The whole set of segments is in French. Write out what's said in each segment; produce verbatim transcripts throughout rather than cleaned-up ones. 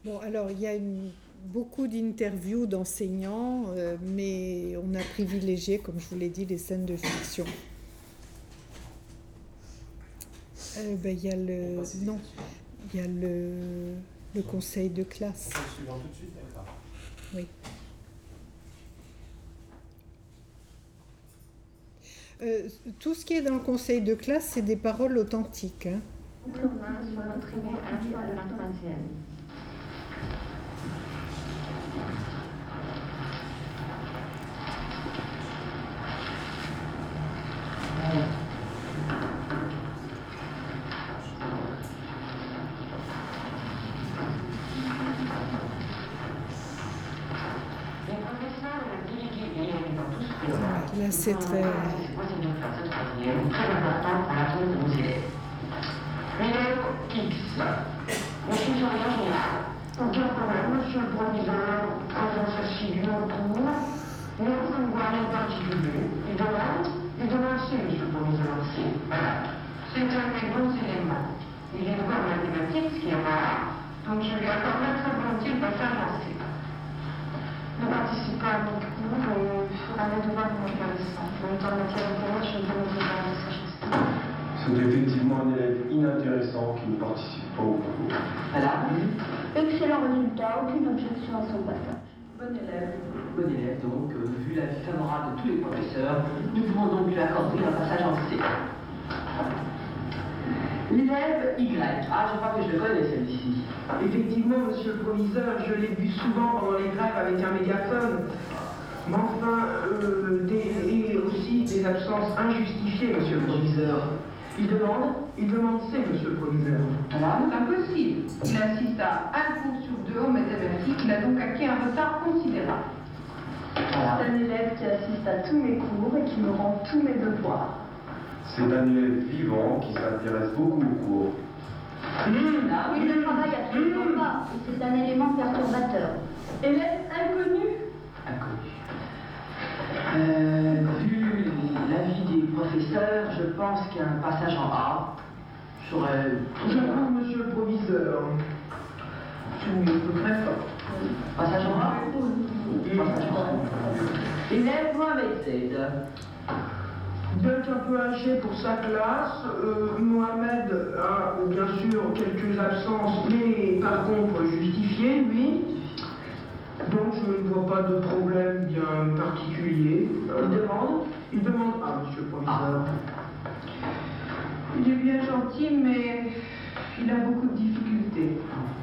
Bon, alors il y a une, beaucoup d'interviews d'enseignants, euh, mais on a privilégié, comme je vous l'ai dit, les scènes de fiction. Euh, ben, il y a le non, il y a le, le conseil de classe. Suivant tout de suite, d'accord. Oui. Euh, tout ce qui est dans le conseil de classe, c'est des paroles authentiques. Hein. Là, c'est très... Très important pour l'atteinte de nos élèves. L'élève X, je suis sur rien général. On dit quand même, monsieur le proviseur, présence assidue en cours, mais vous ne voyez rien particulier. Il demande, il demande c'est, monsieur le proviseur, c'est. Voilà. C'est un des bons éléments. Il est encore mathématique, ce qui est rare, donc je lui accorderai très volontiers le passage en C. Ne participe pas à mon cours, euh, fera mes devoirs moins intéressants. En même temps, en matière d'intérêt, je ne peux pas vous parler de sa chose. C'est effectivement un élève inintéressant qui ne participe pas au cours. Voilà. Excellent résultat, aucune objection à son passage. Bon élève. Bon élève, donc, euh, vu l'avis favorable de tous les professeurs, nous pouvons donc lui accorder un passage en C. L'élève Y. Ah, je crois que je le connais, celle-ci. Effectivement, monsieur le proviseur, je l'ai vu souvent pendant les grèves avec un mégaphone. Mais enfin, euh, des, et aussi des absences injustifiées, monsieur le proviseur. Il demande Il demande C, monsieur le proviseur. Alors, c'est impossible. Il assiste à un cours sur deux en mathématiques, il a donc acquis un retard considérable. Voilà. C'est un élève qui assiste à tous mes cours et qui me rend tous mes devoirs. C'est un élève vivant qui s'intéresse beaucoup aux cours. Mmh. Ah oui, il ne travaille absolument mmh. pas, et c'est un élément perturbateur. Élève inconnu. Inconnu. Euh, vu l'avis des professeurs, je pense qu'un passage en A serait... Je trouve, monsieur le proviseur. Oui, très fort. Passage en A oui. Passage en A. Élève Mohamed Z. Bien qu'un peu âgé pour sa classe, euh, Mohamed a bien sûr quelques absences, mais par contre justifiées, lui. Donc je ne vois pas de problème bien particulier. Euh, il demande Il demande Ah, monsieur le proviseur. Ah. Il est bien gentil, mais il a beaucoup de difficultés.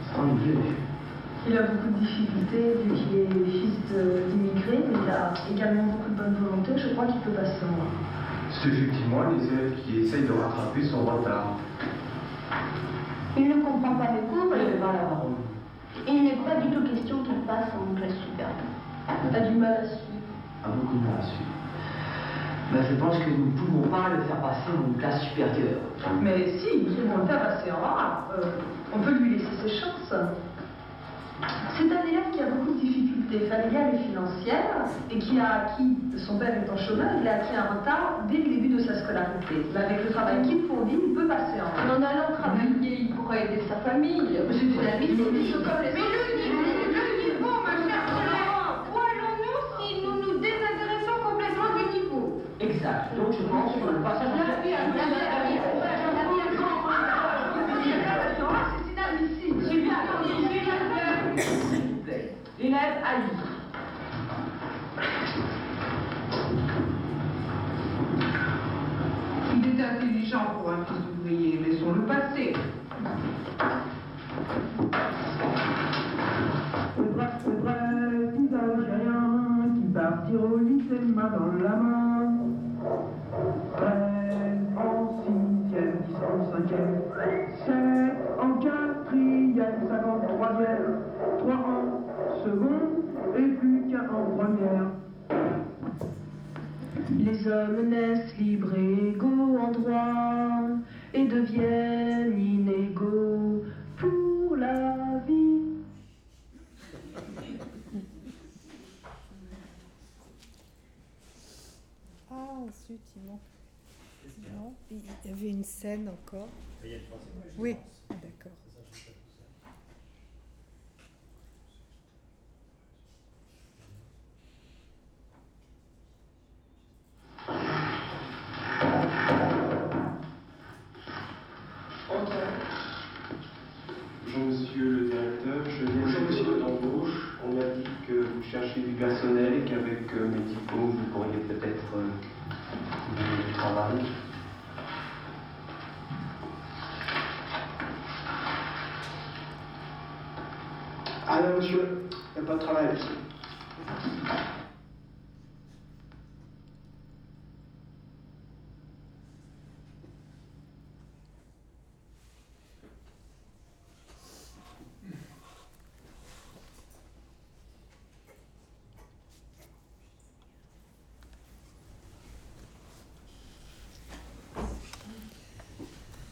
Il a beaucoup de difficultés, vu qu'il est fils d'immigrés, mais il a également beaucoup de bonne volonté. Je crois qu'il peut passer en moi. C'est effectivement les élèves qui essayent de rattraper son retard. Il ne comprend pas mes cours Il et n'est pas la parole. il n'est pas du tout question qu'il passe en classe supérieure. Il a du mal à suivre. A beaucoup de mal à suivre. Ben, je pense que nous ne pouvons pas le faire passer en une classe supérieure. Mais si, nous pouvons le faire passer en A. Euh, on peut lui laisser ses chances. C'est un élève qui a beaucoup de difficultés familiales et financières et qui a acquis, son père étant chômeur, il a acquis un retard dès le début de sa scolarité. Mais avec le travail qu'il fournit, il peut passer en A. En allant travailler, il pourrait aider sa famille. C'est une amitié, comme les Mais le niveau, le niveau, ma chère Florent, où allons-nous si nous nous désintéressons complètement du niveau? Exact. Donc je pense que le passage en classe l'élève Ali. Il est intelligent pour un fils d'ouvrier, laissons-le passer. C'est vrai, c'est vrai, petits Algériens qui partirent au lycée main dans la main. treize en sixième, dix en cinquième, sept en quatrième, cinq en troisième, trois en seconde et plus qu'un en première. Les hommes naissent libres et égaux en droit et deviennent inégaux pour la vie. Ah, zut, il manque. Non, il y avait une scène encore. Il y a une troisième. Oui, d'accord. Bonjour monsieur le directeur, je viens de monsieur d'embauche. On m'a dit que vous cherchez du personnel et qu'avec euh, mes diplômes, vous pourriez peut-être euh, vous donner du travail. Ah non monsieur, il n'y a pas de travail monsieur.